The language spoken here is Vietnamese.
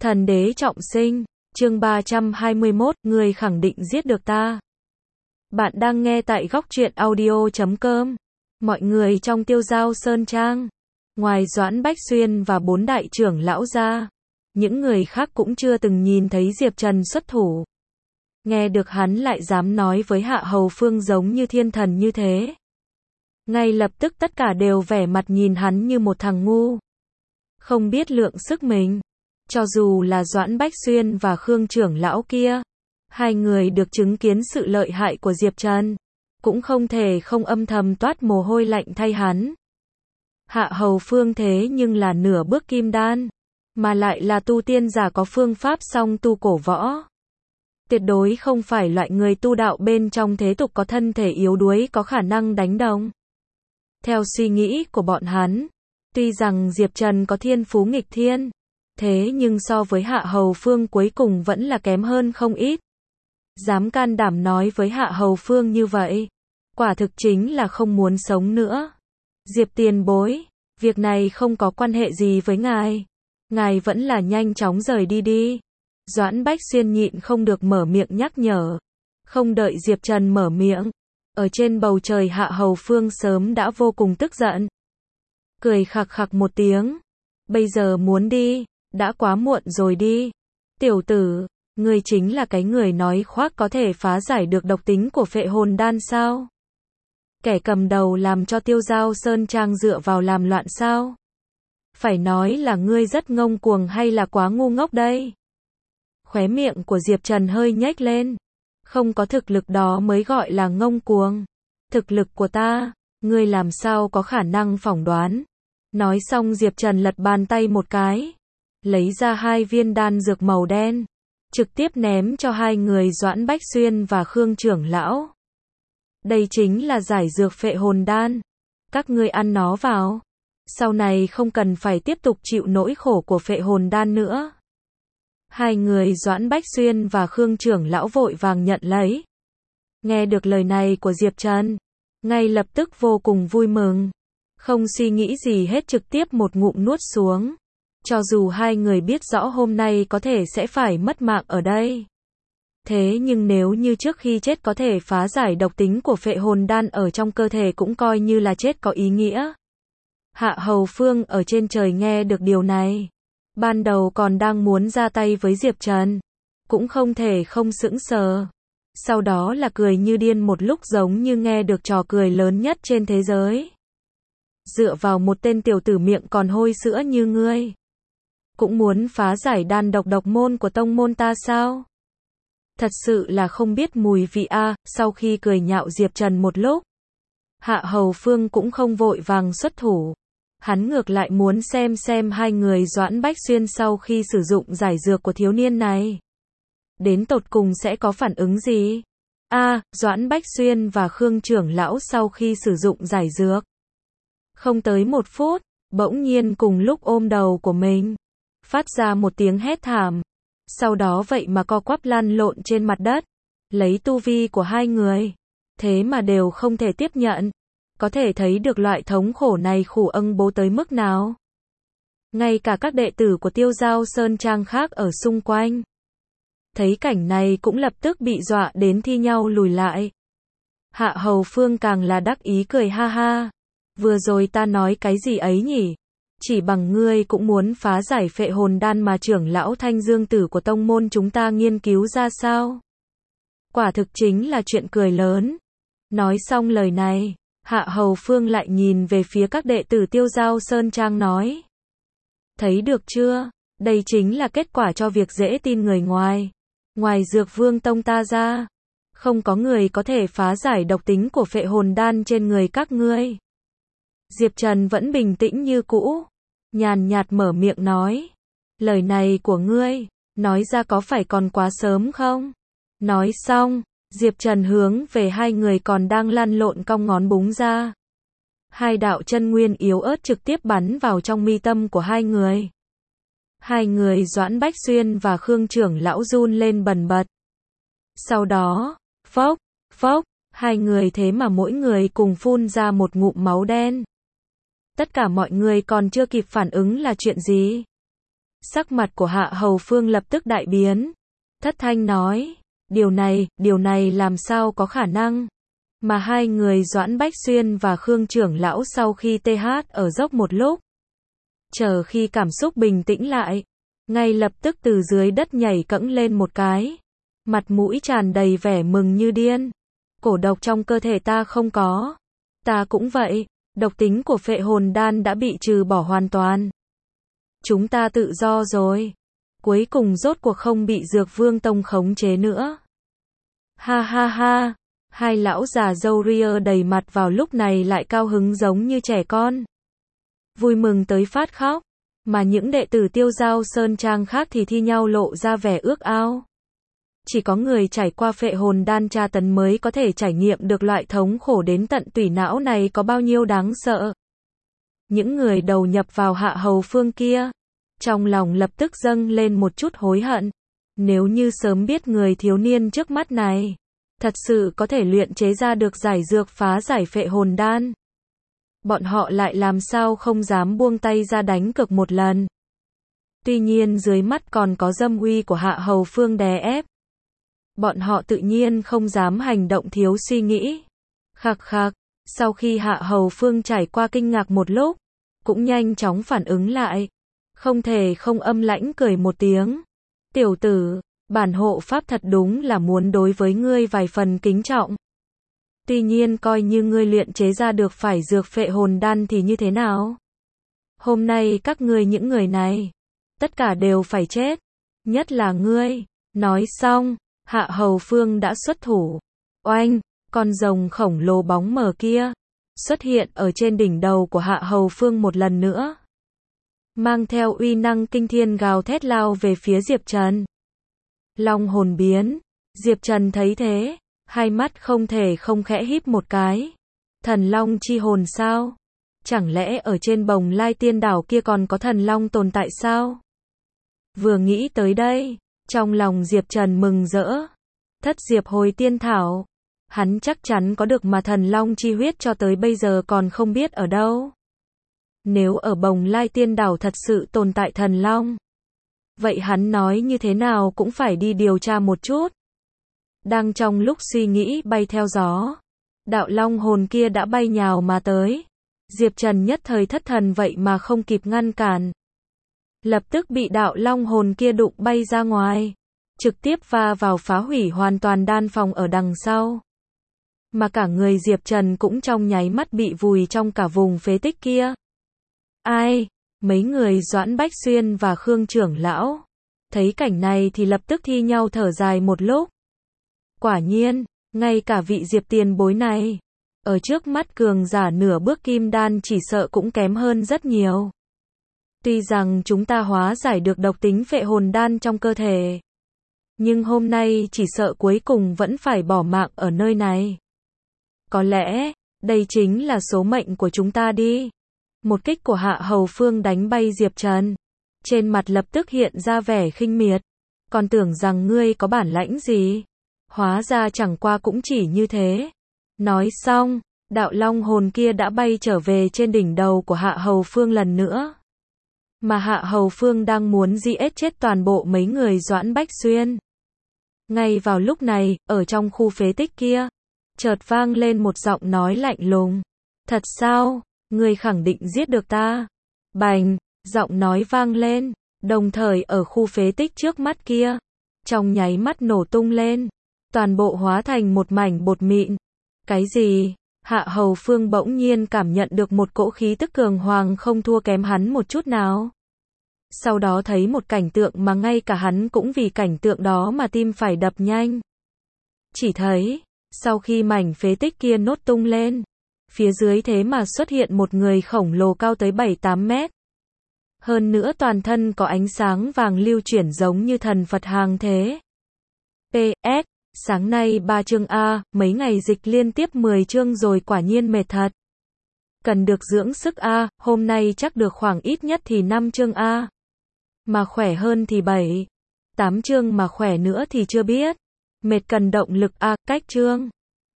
Thần đế trọng sinh, chương 321, ngươi khẳng định giết được ta. Bạn đang nghe tại góc truyện audio.com. Mọi người trong Tiêu Dao Sơn Trang, ngoài Doãn Bách Xuyên và 4 đại trưởng lão ra, những người khác cũng chưa từng nhìn thấy Diệp Trần xuất thủ. Nghe được hắn lại dám nói với Hạ Hầu Phương giống như thiên thần như thế. Ngay lập tức tất cả đều vẻ mặt nhìn hắn như một thằng ngu. Không biết lượng sức mình. Cho dù là Doãn Bách Xuyên và Khương trưởng lão kia, hai người được chứng kiến sự lợi hại của Diệp Trần, cũng không thể không âm thầm toát mồ hôi lạnh thay hắn. Hạ Hầu Phương thế nhưng là nửa bước kim đan, mà lại là tu tiên giả có phương pháp song tu cổ võ. Tuyệt đối không phải loại người tu đạo bên trong thế tục có thân thể yếu đuối có khả năng đánh đồng. Theo suy nghĩ của bọn hắn, tuy rằng Diệp Trần có thiên phú nghịch thiên, thế nhưng so với Hạ Hầu Phương cuối cùng vẫn là kém hơn không ít. Dám can đảm nói với Hạ Hầu Phương như vậy, quả thực chính là không muốn sống nữa. Diệp tiền bối, việc này không có quan hệ gì với ngài. Ngài vẫn là nhanh chóng rời đi đi. Doãn Bách Xuyên nhịn không được mở miệng nhắc nhở. Không đợi Diệp Trần mở miệng, ở trên bầu trời Hạ Hầu Phương sớm đã vô cùng tức giận. Cười khặc khặc một tiếng. Bây giờ muốn đi, đã quá muộn rồi đi. Tiểu tử, ngươi chính là cái người nói khoác có thể phá giải được độc tính của phệ hồn đan sao? Kẻ cầm đầu làm cho Tiêu Dao Sơn Trang dựa vào làm loạn sao? Phải nói là ngươi rất ngông cuồng hay là quá ngu ngốc đây? Khóe miệng của Diệp Trần hơi nhếch lên. Không có thực lực đó mới gọi là ngông cuồng. Thực lực của ta, ngươi làm sao có khả năng phỏng đoán? Nói xong Diệp Trần lật bàn tay một cái, lấy ra 2 viên đan dược màu đen, trực tiếp ném cho hai người Doãn Bách Xuyên và Khương trưởng lão. Đây chính là giải dược phệ hồn đan. Các ngươi ăn nó vào. Sau này không cần phải tiếp tục chịu nỗi khổ của phệ hồn đan nữa. Hai người Doãn Bách Xuyên và Khương trưởng lão vội vàng nhận lấy. Nghe được lời này của Diệp Trần, ngay lập tức vô cùng vui mừng. Không suy nghĩ gì hết trực tiếp một ngụm nuốt xuống. Cho dù hai người biết rõ hôm nay có thể sẽ phải mất mạng ở đây. Thế nhưng nếu như trước khi chết có thể phá giải độc tính của phệ hồn đan ở trong cơ thể cũng coi như là chết có ý nghĩa. Hạ Hầu Phương ở trên trời nghe được điều này. Ban đầu còn đang muốn ra tay với Diệp Trần. Cũng không thể không sững sờ. Sau đó là cười như điên một lúc giống như nghe được trò cười lớn nhất trên thế giới. Dựa vào một tên tiểu tử miệng còn hôi sữa như ngươi, cũng muốn phá giải đan độc môn của tông môn ta sao? Thật sự là không biết mùi vị a. Sau khi cười nhạo Diệp Trần một lúc, Hạ Hầu Phương cũng không vội vàng xuất thủ. Hắn ngược lại muốn xem hai người Doãn Bách Xuyên sau khi sử dụng giải dược của thiếu niên này, đến tột cùng sẽ có phản ứng gì? Doãn Bách Xuyên và Khương trưởng lão sau khi sử dụng giải dược, không tới 1 phút, bỗng nhiên cùng lúc ôm đầu của mình, phát ra một tiếng hét thảm. Sau đó vậy mà co quắp lăn lộn trên mặt đất. Lấy tu vi của hai người, thế mà đều không thể tiếp nhận. Có thể thấy được loại thống khổ này khổ ân bố tới mức nào. Ngay cả các đệ tử của Tiêu Dao Sơn Trang khác ở xung quanh, thấy cảnh này cũng lập tức bị dọa đến thi nhau lùi lại. Hạ Hầu Phương càng là đắc ý cười ha ha. Vừa rồi ta nói cái gì ấy nhỉ? Chỉ bằng ngươi cũng muốn phá giải phệ hồn đan mà trưởng lão Thanh Dương Tử của tông môn chúng ta nghiên cứu ra sao? Quả thực chính là chuyện cười lớn. Nói xong lời này, Hạ Hầu Phương lại nhìn về phía các đệ tử Tiêu Dao Sơn Trang nói. Thấy được chưa? Đây chính là kết quả cho việc dễ tin người ngoài. Ngoài Dược Vương tông ta ra, không có người có thể phá giải độc tính của phệ hồn đan trên người các ngươi. Diệp Trần vẫn bình tĩnh như cũ, nhàn nhạt mở miệng nói. Lời này của ngươi, nói ra có phải còn quá sớm không? Nói xong, Diệp Trần hướng về hai người còn đang lăn lộn cong ngón búng ra. 2 đạo chân nguyên yếu ớt trực tiếp bắn vào trong mi tâm của hai người. Hai người Doãn Bách Xuyên và Khương trưởng lão run lên bần bật. Sau đó, phốc, phốc, hai người thế mà mỗi người cùng phun ra một ngụm máu đen. Tất cả mọi người còn chưa kịp phản ứng là chuyện gì. Sắc mặt của Hạ Hầu Phương lập tức đại biến. Thất thanh nói, điều này làm sao có khả năng. Mà hai người Doãn Bách Xuyên và Khương trưởng lão sau khi TH ở dốc một lúc, chờ khi cảm xúc bình tĩnh lại, ngay lập tức từ dưới đất nhảy cẫng lên một cái, mặt mũi tràn đầy vẻ mừng như điên. Cổ độc trong cơ thể ta không có. Ta cũng vậy, độc tính của phệ hồn đan đã bị trừ bỏ hoàn toàn. Chúng ta tự do rồi. Cuối cùng rốt cuộc không bị Dược Vương Tông khống chế nữa. Ha ha ha, hai lão già râu ria đầy mặt vào lúc này lại cao hứng giống như trẻ con. Vui mừng tới phát khóc, mà những đệ tử Tiêu Giao Sơn Trang khác thì thi nhau lộ ra vẻ ước ao. Chỉ có người trải qua phệ hồn đan tra tấn mới có thể trải nghiệm được loại thống khổ đến tận tủy não này có bao nhiêu đáng sợ. Những người đầu nhập vào Hạ Hầu Phương kia, trong lòng lập tức dâng lên một chút hối hận. Nếu như sớm biết người thiếu niên trước mắt này thật sự có thể luyện chế ra được giải dược phá giải phệ hồn đan, bọn họ lại làm sao không dám buông tay ra đánh cược một lần. Tuy nhiên dưới mắt còn có dâm uy của Hạ Hầu Phương đè ép, bọn họ tự nhiên không dám hành động thiếu suy nghĩ. Khạc khạc, sau khi Hạ Hầu Phương trải qua kinh ngạc một lúc, cũng nhanh chóng phản ứng lại, không thể không âm lãnh cười một tiếng. Tiểu tử, bản hộ pháp thật đúng là muốn đối với ngươi vài phần kính trọng. Tuy nhiên coi như ngươi luyện chế ra được phải dược phệ hồn đan thì như thế nào? Hôm nay các ngươi những người này, tất cả đều phải chết. Nhất là ngươi. Nói xong, Hạ Hầu Phương đã xuất thủ. Oanh, con rồng khổng lồ bóng mờ kia xuất hiện ở trên đỉnh đầu của Hạ Hầu Phương một lần nữa, mang theo uy năng kinh thiên gào thét lao về phía Diệp Trần. Long hồn biến, Diệp Trần thấy thế, hai mắt không thể không khẽ híp một cái. Thần long chi hồn sao? Chẳng lẽ ở trên Bồng Lai Tiên đảo kia còn có thần long tồn tại sao? Vừa nghĩ tới đây, trong lòng Diệp Trần mừng rỡ. Thất Diệp hồi tiên thảo, hắn chắc chắn có được mà thần long chi huyết cho tới bây giờ còn không biết ở đâu. Nếu ở Bồng Lai Tiên đảo thật sự tồn tại thần long, vậy hắn nói như thế nào cũng phải đi điều tra một chút. Đang trong lúc suy nghĩ bay theo gió, đạo long hồn kia đã bay nhào mà tới. Diệp Trần nhất thời thất thần vậy mà không kịp ngăn cản, lập tức bị đạo long hồn kia đụng bay ra ngoài, trực tiếp va vào phá hủy hoàn toàn đan phòng ở đằng sau. Mà cả người Diệp Trần cũng trong nháy mắt bị vùi trong cả vùng phế tích kia. Ai? Mấy người Doãn Bách Xuyên và Khương trưởng lão thấy cảnh này thì lập tức thi nhau thở dài một lúc. Quả nhiên, ngay cả vị Diệp tiền bối này, ở trước mắt cường giả nửa bước kim đan chỉ sợ cũng kém hơn rất nhiều. Tuy rằng chúng ta hóa giải được độc tính phệ hồn đan trong cơ thể, nhưng hôm nay chỉ sợ cuối cùng vẫn phải bỏ mạng ở nơi này. Có lẽ, đây chính là số mệnh của chúng ta đi. Một kích của Hạ Hầu Phương đánh bay Diệp Trần, trên mặt lập tức hiện ra vẻ khinh miệt. Còn tưởng rằng ngươi có bản lãnh gì, hóa ra chẳng qua cũng chỉ như thế. Nói xong, đạo long hồn kia đã bay trở về trên đỉnh đầu của Hạ Hầu Phương lần nữa. Mà Hạ Hầu Phương đang muốn giết chết toàn bộ mấy người Doãn Bách Xuyên. Ngay vào lúc này, ở trong khu phế tích kia, chợt vang lên một giọng nói lạnh lùng. Thật sao? Ngươi khẳng định giết được ta? Bành, giọng nói vang lên, đồng thời ở khu phế tích trước mắt kia, trong nháy mắt nổ tung lên, toàn bộ hóa thành một mảnh bột mịn. Cái gì? Hạ Hầu Phương bỗng nhiên cảm nhận được một cỗ khí tức cường hoàng không thua kém hắn một chút nào. Sau đó thấy một cảnh tượng mà ngay cả hắn cũng vì cảnh tượng đó mà tim phải đập nhanh. Chỉ thấy, sau khi mảnh phế tích kia nốt tung lên, phía dưới thế mà xuất hiện một người khổng lồ cao tới 7-8 mét. Hơn nữa toàn thân có ánh sáng vàng lưu chuyển giống như thần Phật hàng thế. PS, sáng nay 3 chương A, mấy ngày dịch liên tiếp 10 chương rồi quả nhiên mệt thật. Cần được dưỡng sức A, hôm nay chắc được khoảng ít nhất thì 5 chương A. Mà khỏe hơn thì 7, 8 chương mà khỏe nữa thì chưa biết. Mệt cần động lực A, cách chương.